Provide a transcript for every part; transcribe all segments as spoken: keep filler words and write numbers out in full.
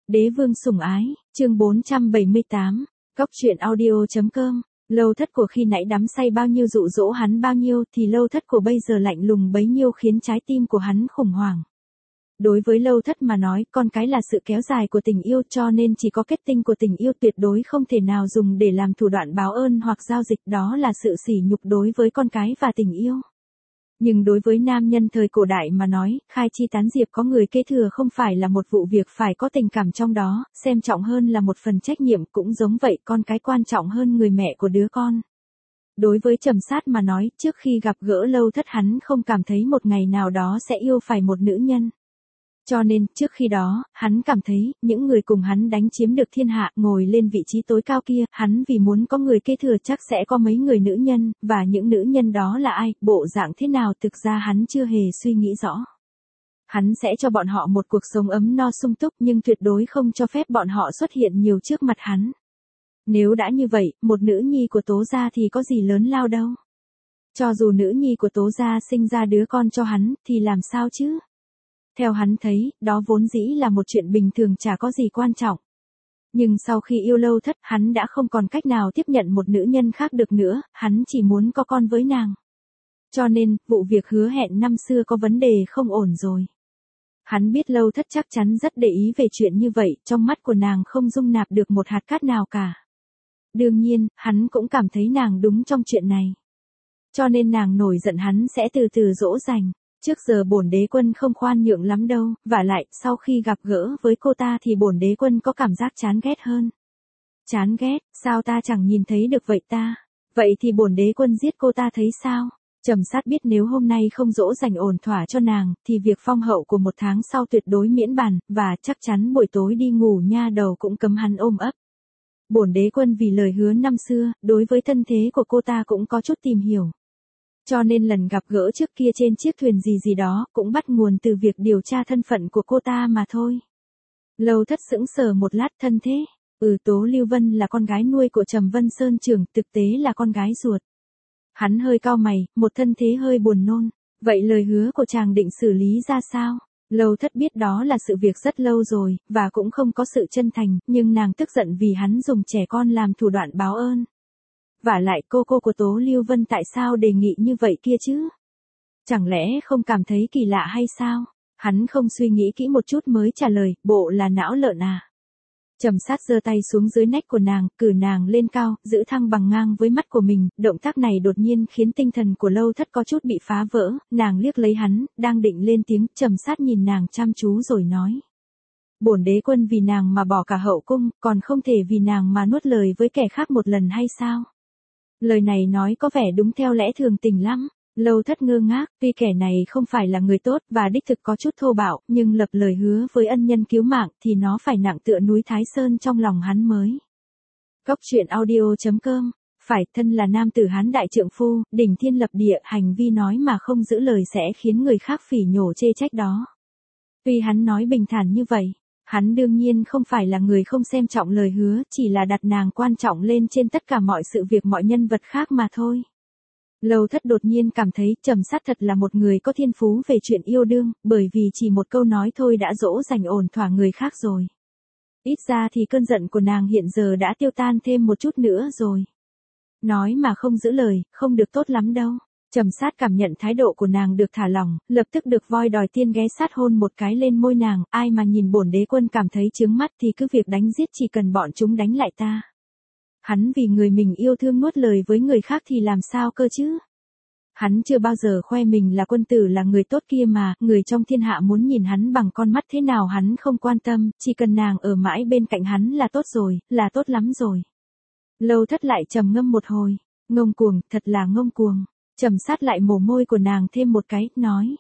Đế vương sủng ái, chương bốn trăm bảy mươi tám, Cóc truyện audio.com. Lâu thất của khi nãy đắm say bao nhiêu dụ dỗ hắn bao nhiêu thì lâu thất của bây giờ lạnh lùng bấy nhiêu khiến trái tim của hắn khủng hoảng. Đối với lâu thất mà nói, con cái là sự kéo dài của tình yêu, cho nên chỉ có kết tinh của tình yêu tuyệt đối không thể nào dùng để làm thủ đoạn báo ơn hoặc giao dịch, đó là sự sỉ nhục đối với con cái và tình yêu. Nhưng đối với nam nhân thời cổ đại mà nói, khai chi tán diệp có người kế thừa không phải là một vụ việc phải có tình cảm trong đó, xem trọng hơn là một phần trách nhiệm, cũng giống vậy, con cái quan trọng hơn người mẹ của đứa con. Đối với Trầm Sát mà nói, trước khi gặp gỡ lâu thất hắn không cảm thấy một ngày nào đó sẽ yêu phải một nữ nhân. Cho nên, trước khi đó, hắn cảm thấy, những người cùng hắn đánh chiếm được thiên hạ, ngồi lên vị trí tối cao kia, hắn vì muốn có người kế thừa chắc sẽ có mấy người nữ nhân, và những nữ nhân đó là ai, bộ dạng thế nào thực ra hắn chưa hề suy nghĩ rõ. Hắn sẽ cho bọn họ một cuộc sống ấm no sung túc nhưng tuyệt đối không cho phép bọn họ xuất hiện nhiều trước mặt hắn. Nếu đã như vậy, một nữ nhi của Tố gia thì có gì lớn lao đâu. Cho dù nữ nhi của Tố gia sinh ra đứa con cho hắn, thì làm sao chứ? Theo hắn thấy, đó vốn dĩ là một chuyện bình thường chả có gì quan trọng. Nhưng sau khi yêu lâu thất, hắn đã không còn cách nào tiếp nhận một nữ nhân khác được nữa, hắn chỉ muốn có con với nàng. Cho nên, vụ việc hứa hẹn năm xưa có vấn đề không ổn rồi. Hắn biết lâu thất chắc chắn rất để ý về chuyện như vậy, trong mắt của nàng không dung nạp được một hạt cát nào cả. Đương nhiên, hắn cũng cảm thấy nàng đúng trong chuyện này. Cho nên nàng nổi giận hắn sẽ từ từ dỗ dành. Trước giờ bổn đế quân không khoan nhượng lắm đâu, vả lại, sau khi gặp gỡ với cô ta thì bổn đế quân có cảm giác chán ghét hơn. Chán ghét, sao ta chẳng nhìn thấy được vậy ta? Vậy thì bổn đế quân giết cô ta thấy sao? Trầm Sát biết nếu hôm nay không dỗ dành ổn thỏa cho nàng, thì việc phong hậu của một tháng sau tuyệt đối miễn bàn, và chắc chắn buổi tối đi ngủ nha đầu cũng cấm hắn ôm ấp. Bổn đế quân vì lời hứa năm xưa, đối với thân thế của cô ta cũng có chút tìm hiểu. Cho nên lần gặp gỡ trước kia trên chiếc thuyền gì gì đó, cũng bắt nguồn từ việc điều tra thân phận của cô ta mà thôi. Lâu thất sững sờ một lát, thân thế. Ừ, Tố Lưu Vân là con gái nuôi của Trầm Vân Sơn trưởng, thực tế là con gái ruột. Hắn hơi cau mày, một thân thế hơi buồn nôn. Vậy lời hứa của chàng định xử lý ra sao? Lâu thất biết đó là sự việc rất lâu rồi, và cũng không có sự chân thành, nhưng nàng tức giận vì hắn dùng trẻ con làm thủ đoạn báo ơn. Vả lại cô cô của Tố Lưu Vân tại sao đề nghị như vậy kia chứ? Chẳng lẽ không cảm thấy kỳ lạ hay sao? Hắn không suy nghĩ kỹ một chút mới trả lời, bộ là não lợn à? Trầm Sát giơ tay xuống dưới nách của nàng, cử nàng lên cao, giữ thăng bằng ngang với mắt của mình, động tác này đột nhiên khiến tinh thần của lâu thất có chút bị phá vỡ, nàng liếc lấy hắn, đang định lên tiếng, Trầm Sát nhìn nàng chăm chú rồi nói. Bổn đế quân vì nàng mà bỏ cả hậu cung, còn không thể vì nàng mà nuốt lời với kẻ khác một lần hay sao? Lời này nói có vẻ đúng theo lẽ thường tình lắm. Lâu thất ngơ ngác, tuy kẻ này không phải là người tốt và đích thực có chút thô bạo, nhưng lập lời hứa với ân nhân cứu mạng thì nó phải nặng tựa núi Thái Sơn trong lòng hắn mới. Cóc truyện audio.com. Phải, thân là nam tử Hán đại trượng phu, đỉnh thiên lập địa, hành vi nói mà không giữ lời sẽ khiến người khác phỉ nhổ chê trách đó. Tuy hắn nói bình thản như vậy, hắn đương nhiên không phải là người không xem trọng lời hứa, chỉ là đặt nàng quan trọng lên trên tất cả mọi sự việc mọi nhân vật khác mà thôi. Lâu thất đột nhiên cảm thấy Trầm Sát thật là một người có thiên phú về chuyện yêu đương, bởi vì chỉ một câu nói thôi đã dỗ dành ổn thỏa người khác rồi. Ít ra thì cơn giận của nàng hiện giờ đã tiêu tan thêm một chút nữa rồi. Nói mà không giữ lời, không được tốt lắm đâu. Trầm Sát cảm nhận thái độ của nàng được thả lỏng, lập tức được voi đòi tiên ghé sát hôn một cái lên môi nàng, ai mà nhìn bổn đế quân cảm thấy chướng mắt thì cứ việc đánh giết, chỉ cần bọn chúng đánh lại ta. Hắn vì người mình yêu thương nuốt lời với người khác thì làm sao cơ chứ? Hắn chưa bao giờ khoe mình là quân tử là người tốt kia mà, người trong thiên hạ muốn nhìn hắn bằng con mắt thế nào hắn không quan tâm, chỉ cần nàng ở mãi bên cạnh hắn là tốt rồi, là tốt lắm rồi. Lâu thất lại trầm ngâm một hồi, ngông cuồng, thật là ngông cuồng. Trầm Sát lại mổ môi của nàng thêm một cái, nói.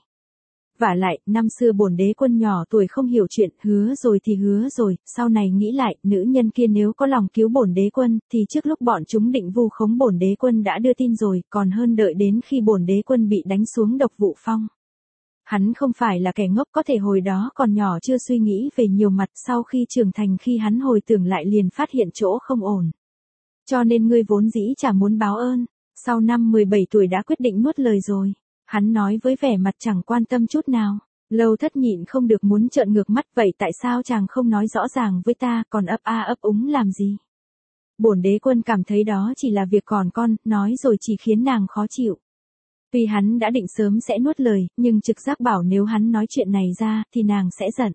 Vả lại, năm xưa bổn đế quân nhỏ tuổi không hiểu chuyện, hứa rồi thì hứa rồi, sau này nghĩ lại, nữ nhân kia nếu có lòng cứu bổn đế quân, thì trước lúc bọn chúng định vu khống bổn đế quân đã đưa tin rồi, còn hơn đợi đến khi bổn đế quân bị đánh xuống độc vụ phong. Hắn không phải là kẻ ngốc, có thể hồi đó còn nhỏ chưa suy nghĩ về nhiều mặt, sau khi trưởng thành khi hắn hồi tưởng lại liền phát hiện chỗ không ổn. Cho nên ngươi vốn dĩ chả muốn báo ơn. Sau năm mười bảy tuổi đã quyết định nuốt lời rồi. Hắn nói với vẻ mặt chẳng quan tâm chút nào. Lâu Thất nhịn không được muốn trợn ngược mắt, vậy tại sao chàng không nói rõ ràng với ta, còn ấp a ấp úng làm gì? Bổn đế quân cảm thấy đó chỉ là việc còn con, nói rồi chỉ khiến nàng khó chịu. Tuy hắn đã định sớm sẽ nuốt lời, nhưng trực giác bảo nếu hắn nói chuyện này ra, thì nàng sẽ giận.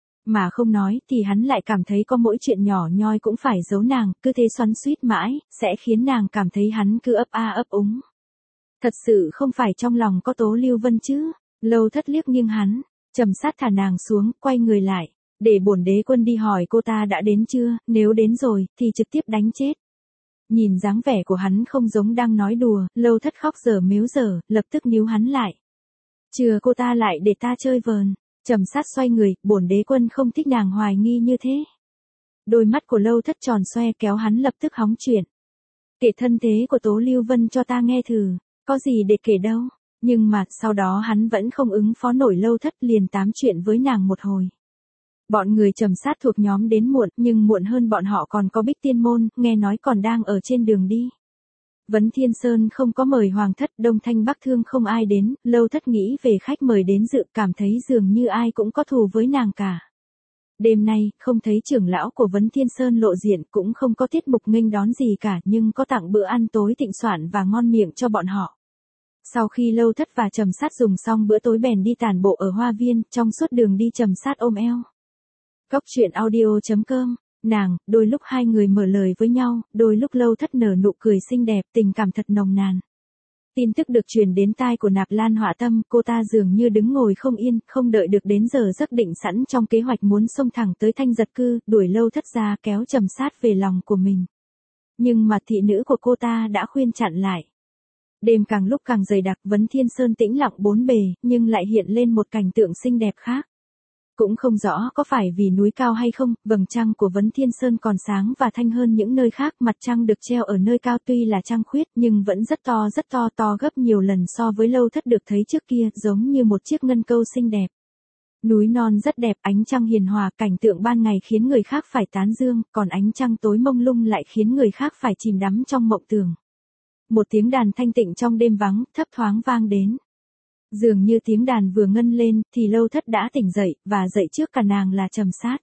Mà không nói, thì hắn lại cảm thấy có mỗi chuyện nhỏ nhoi cũng phải giấu nàng, cứ thế xoắn xuýt mãi, sẽ khiến nàng cảm thấy hắn cứ ấp a ấp úng. Thật sự không phải trong lòng có Tố Lưu Vân chứ? Lâu Thất liếc nghiêng hắn, Trầm Sát thả nàng xuống, quay người lại, để bổn đế quân đi hỏi cô ta đã đến chưa, nếu đến rồi, thì trực tiếp đánh chết. Nhìn dáng vẻ của hắn không giống đang nói đùa, Lâu Thất khóc dở mếu dở, lập tức níu hắn lại. Chưa, cô ta lại để ta chơi vờn. Trầm Sát xoay người, bổn đế quân không thích nàng hoài nghi như thế. Đôi mắt của Lâu Thất tròn xoe, kéo hắn lập tức hóng chuyện. Kể thân thế của Tố Lưu Vân cho ta nghe thử, có gì để kể đâu. Nhưng mà, sau đó hắn vẫn không ứng phó nổi. Lâu Thất liền tám chuyện với nàng một hồi. Bọn người Trầm Sát thuộc nhóm đến muộn, nhưng muộn hơn bọn họ còn có Bích Tiên Môn, nghe nói còn đang ở trên đường đi. Vấn Thiên Sơn không có mời Hoàng thất, Đông Thanh Bắc Thương không ai đến, Lâu Thất nghĩ về khách mời đến dự, cảm thấy dường như ai cũng có thù với nàng cả. Đêm nay, không thấy trưởng lão của Vấn Thiên Sơn lộ diện, cũng không có tiết mục nghênh đón gì cả, nhưng có tặng bữa ăn tối thịnh soạn và ngon miệng cho bọn họ. Sau khi Lâu Thất và Trầm Sát dùng xong bữa tối bèn đi tản bộ ở hoa viên, trong suốt đường đi Trầm Sát ôm eo. Cóc truyện audio chấm com, nàng, đôi lúc hai người mở lời với nhau, đôi lúc Lâu Thất nở nụ cười xinh đẹp, tình cảm thật nồng nàn. Tin tức được truyền đến tai của Nạp Lan Họa Tâm, cô ta dường như đứng ngồi không yên, không đợi được đến giờ giấc định sẵn trong kế hoạch muốn xông thẳng tới Thanh Giật Cư, đuổi Lâu Thất ra kéo Trầm Sát về lòng của mình. Nhưng mà thị nữ của cô ta đã khuyên chặn lại. Đêm càng lúc càng dày đặc, Vấn Thiên Sơn tĩnh lặng bốn bề, nhưng lại hiện lên một cảnh tượng xinh đẹp khác. Cũng không rõ có phải vì núi cao hay không, vầng trăng của Vấn Thiên Sơn còn sáng và thanh hơn những nơi khác, mặt trăng được treo ở nơi cao tuy là trăng khuyết nhưng vẫn rất to rất to to gấp nhiều lần so với Lâu Thất được thấy trước kia, giống như một chiếc ngân câu xinh đẹp. Núi non rất đẹp, ánh trăng hiền hòa, cảnh tượng ban ngày khiến người khác phải tán dương, còn ánh trăng tối mông lung lại khiến người khác phải chìm đắm trong mộng tưởng. Một tiếng đàn thanh tịnh trong đêm vắng, thấp thoáng vang đến. Dường như tiếng đàn vừa ngân lên, thì Lâu Thất đã tỉnh dậy, và dậy trước cả nàng là Trầm Sát.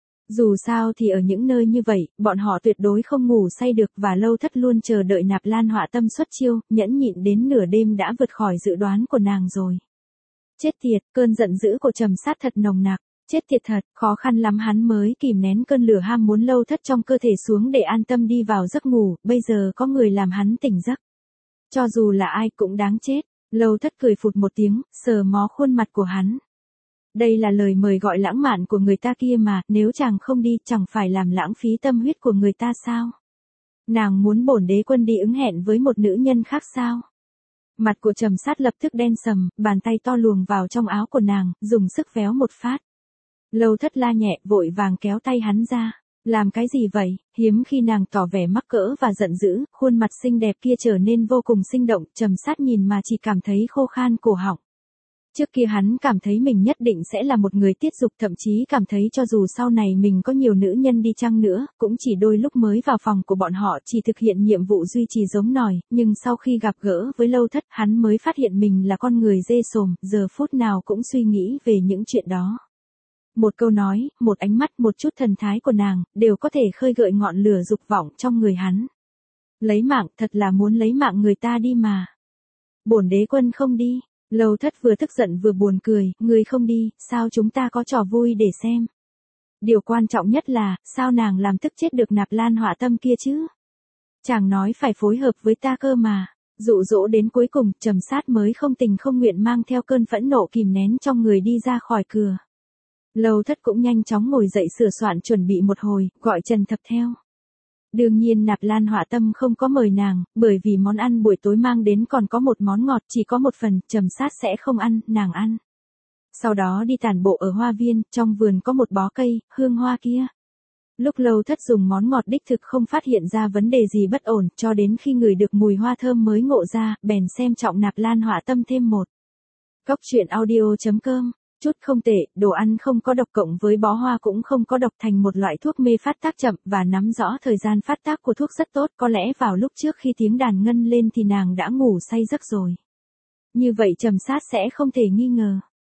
Dù sao thì ở những nơi như vậy, bọn họ tuyệt đối không ngủ say được, và Lâu Thất luôn chờ đợi Nạp Lan Họa Tâm xuất chiêu, nhẫn nhịn đến nửa đêm đã vượt khỏi dự đoán của nàng rồi. Chết tiệt, cơn giận dữ của Trầm Sát thật nồng nặc. Chết tiệt thật, khó khăn lắm hắn mới kìm nén cơn lửa ham muốn Lâu Thất trong cơ thể xuống để an tâm đi vào giấc ngủ, bây giờ có người làm hắn tỉnh giấc. Cho dù là ai cũng đáng chết. Lâu Thất cười phụt một tiếng, sờ mó khuôn mặt của hắn. Đây là lời mời gọi lãng mạn của người ta kia mà, nếu chàng không đi, chẳng phải làm lãng phí tâm huyết của người ta sao? Nàng muốn bổn đế quân đi ứng hẹn với một nữ nhân khác sao? Mặt của Trầm Sát lập tức đen sầm, bàn tay to luồng vào trong áo của nàng, dùng sức véo một phát. Lâu Thất la nhẹ, vội vàng kéo tay hắn ra. Làm cái gì vậy? Hiếm khi nàng tỏ vẻ mắc cỡ và giận dữ, khuôn mặt xinh đẹp kia trở nên vô cùng sinh động, Trầm Sát nhìn mà chỉ cảm thấy khô khan cổ họng. Trước kia hắn cảm thấy mình nhất định sẽ là một người tiết dục, thậm chí cảm thấy cho dù sau này mình có nhiều nữ nhân đi chăng nữa, cũng chỉ đôi lúc mới vào phòng của bọn họ chỉ thực hiện nhiệm vụ duy trì giống nòi, nhưng sau khi gặp gỡ với Lâu Thất, hắn mới phát hiện mình là con người dê sồm, giờ phút nào cũng suy nghĩ về những chuyện đó. Một câu nói, một ánh mắt, một chút thần thái của nàng, đều có thể khơi gợi ngọn lửa dục vọng trong người hắn. Lấy mạng, thật là muốn lấy mạng người ta đi mà. Bổn đế quân không đi. Lâu Thất vừa tức giận vừa buồn cười, người không đi, sao chúng ta có trò vui để xem. Điều quan trọng nhất là, sao nàng làm tức chết được Nạp Lan Họa Tâm kia chứ? Chàng nói phải phối hợp với ta cơ mà. Dụ dỗ đến cuối cùng, Trầm Sát mới không tình không nguyện mang theo cơn phẫn nộ kìm nén trong người đi ra khỏi cửa. Lâu Thất cũng nhanh chóng ngồi dậy sửa soạn chuẩn bị một hồi, gọi Trần Thập theo. Đương nhiên Nạp Lan Họa Tâm không có mời nàng, bởi vì món ăn buổi tối mang đến còn có một món ngọt, chỉ có một phần, Trầm Sát sẽ không ăn, nàng ăn. Sau đó đi tản bộ ở hoa viên, trong vườn có một bó cây, hương hoa kia. Lúc Lâu Thất dùng món ngọt đích thực không phát hiện ra vấn đề gì bất ổn, cho đến khi ngửi được mùi hoa thơm mới ngộ ra, bèn xem trọng Nạp Lan Họa Tâm thêm một. Cóc truyện audio chấm com. Chút không tệ, đồ ăn không có độc cộng với bó hoa cũng không có độc, thành một loại thuốc mê phát tác chậm, và nắm rõ thời gian phát tác của thuốc rất tốt, có lẽ vào lúc trước khi tiếng đàn ngân lên thì nàng đã ngủ say giấc rồi. Như vậy Trầm Sát sẽ không thể nghi ngờ.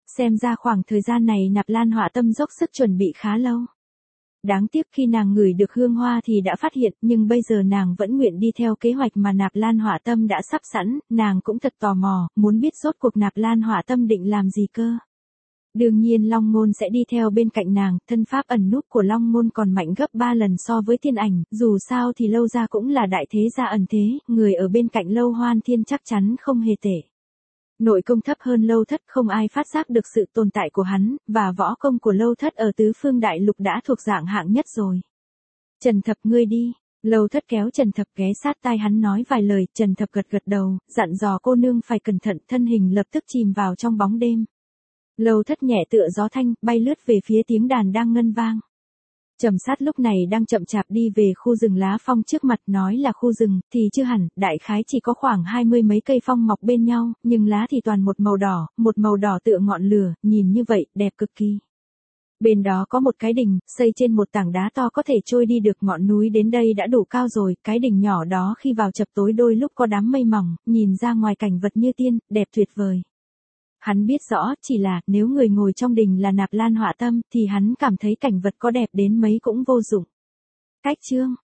Xem ra khoảng thời gian này Nạp Lan Họa Tâm dốc sức chuẩn bị khá lâu. Đáng tiếc khi nàng ngửi được hương hoa thì đã phát hiện, nhưng bây giờ nàng vẫn nguyện đi theo kế hoạch mà Nạp Lan Họa Tâm đã sắp sẵn, nàng cũng thật tò mò, muốn biết rốt cuộc Nạp Lan Họa Tâm định làm gì cơ. Đương nhiên Long Ngôn sẽ đi theo bên cạnh nàng, thân pháp ẩn núp của Long Ngôn còn mạnh gấp ba lần so với Thiên Ảnh, dù sao thì Lâu gia cũng là đại thế gia ẩn thế, người ở bên cạnh Lâu Hoan Thiên chắc chắn không hề tệ. Nội công thấp hơn Lâu Thất không ai phát giác được sự tồn tại của hắn, và võ công của Lâu Thất ở tứ phương đại lục đã thuộc dạng hạng nhất rồi. Trần Thập ngươi đi, Lâu Thất kéo Trần Thập ghé sát tai hắn nói vài lời, Trần Thập gật gật đầu, dặn dò cô nương phải cẩn thận, thân hình lập tức chìm vào trong bóng đêm. Lâu Thất nhẹ tựa gió thanh, bay lướt về phía tiếng đàn đang ngân vang. Trầm Sát lúc này đang chậm chạp đi về khu rừng lá phong trước mặt, nói là khu rừng, thì chưa hẳn, đại khái chỉ có khoảng hai mươi mấy cây phong mọc bên nhau, nhưng lá thì toàn một màu đỏ, một màu đỏ tựa ngọn lửa, nhìn như vậy, đẹp cực kỳ. Bên đó có một cái đình, xây trên một tảng đá to có thể trôi đi được ngọn núi đến đây đã đủ cao rồi, cái đình nhỏ đó khi vào chập tối đôi lúc có đám mây mỏng, nhìn ra ngoài cảnh vật như tiên, đẹp tuyệt vời. Hắn biết rõ, chỉ là, nếu người ngồi trong đình là Nạp Lan Họa Tâm, thì hắn cảm thấy cảnh vật có đẹp đến mấy cũng vô dụng. Cách chương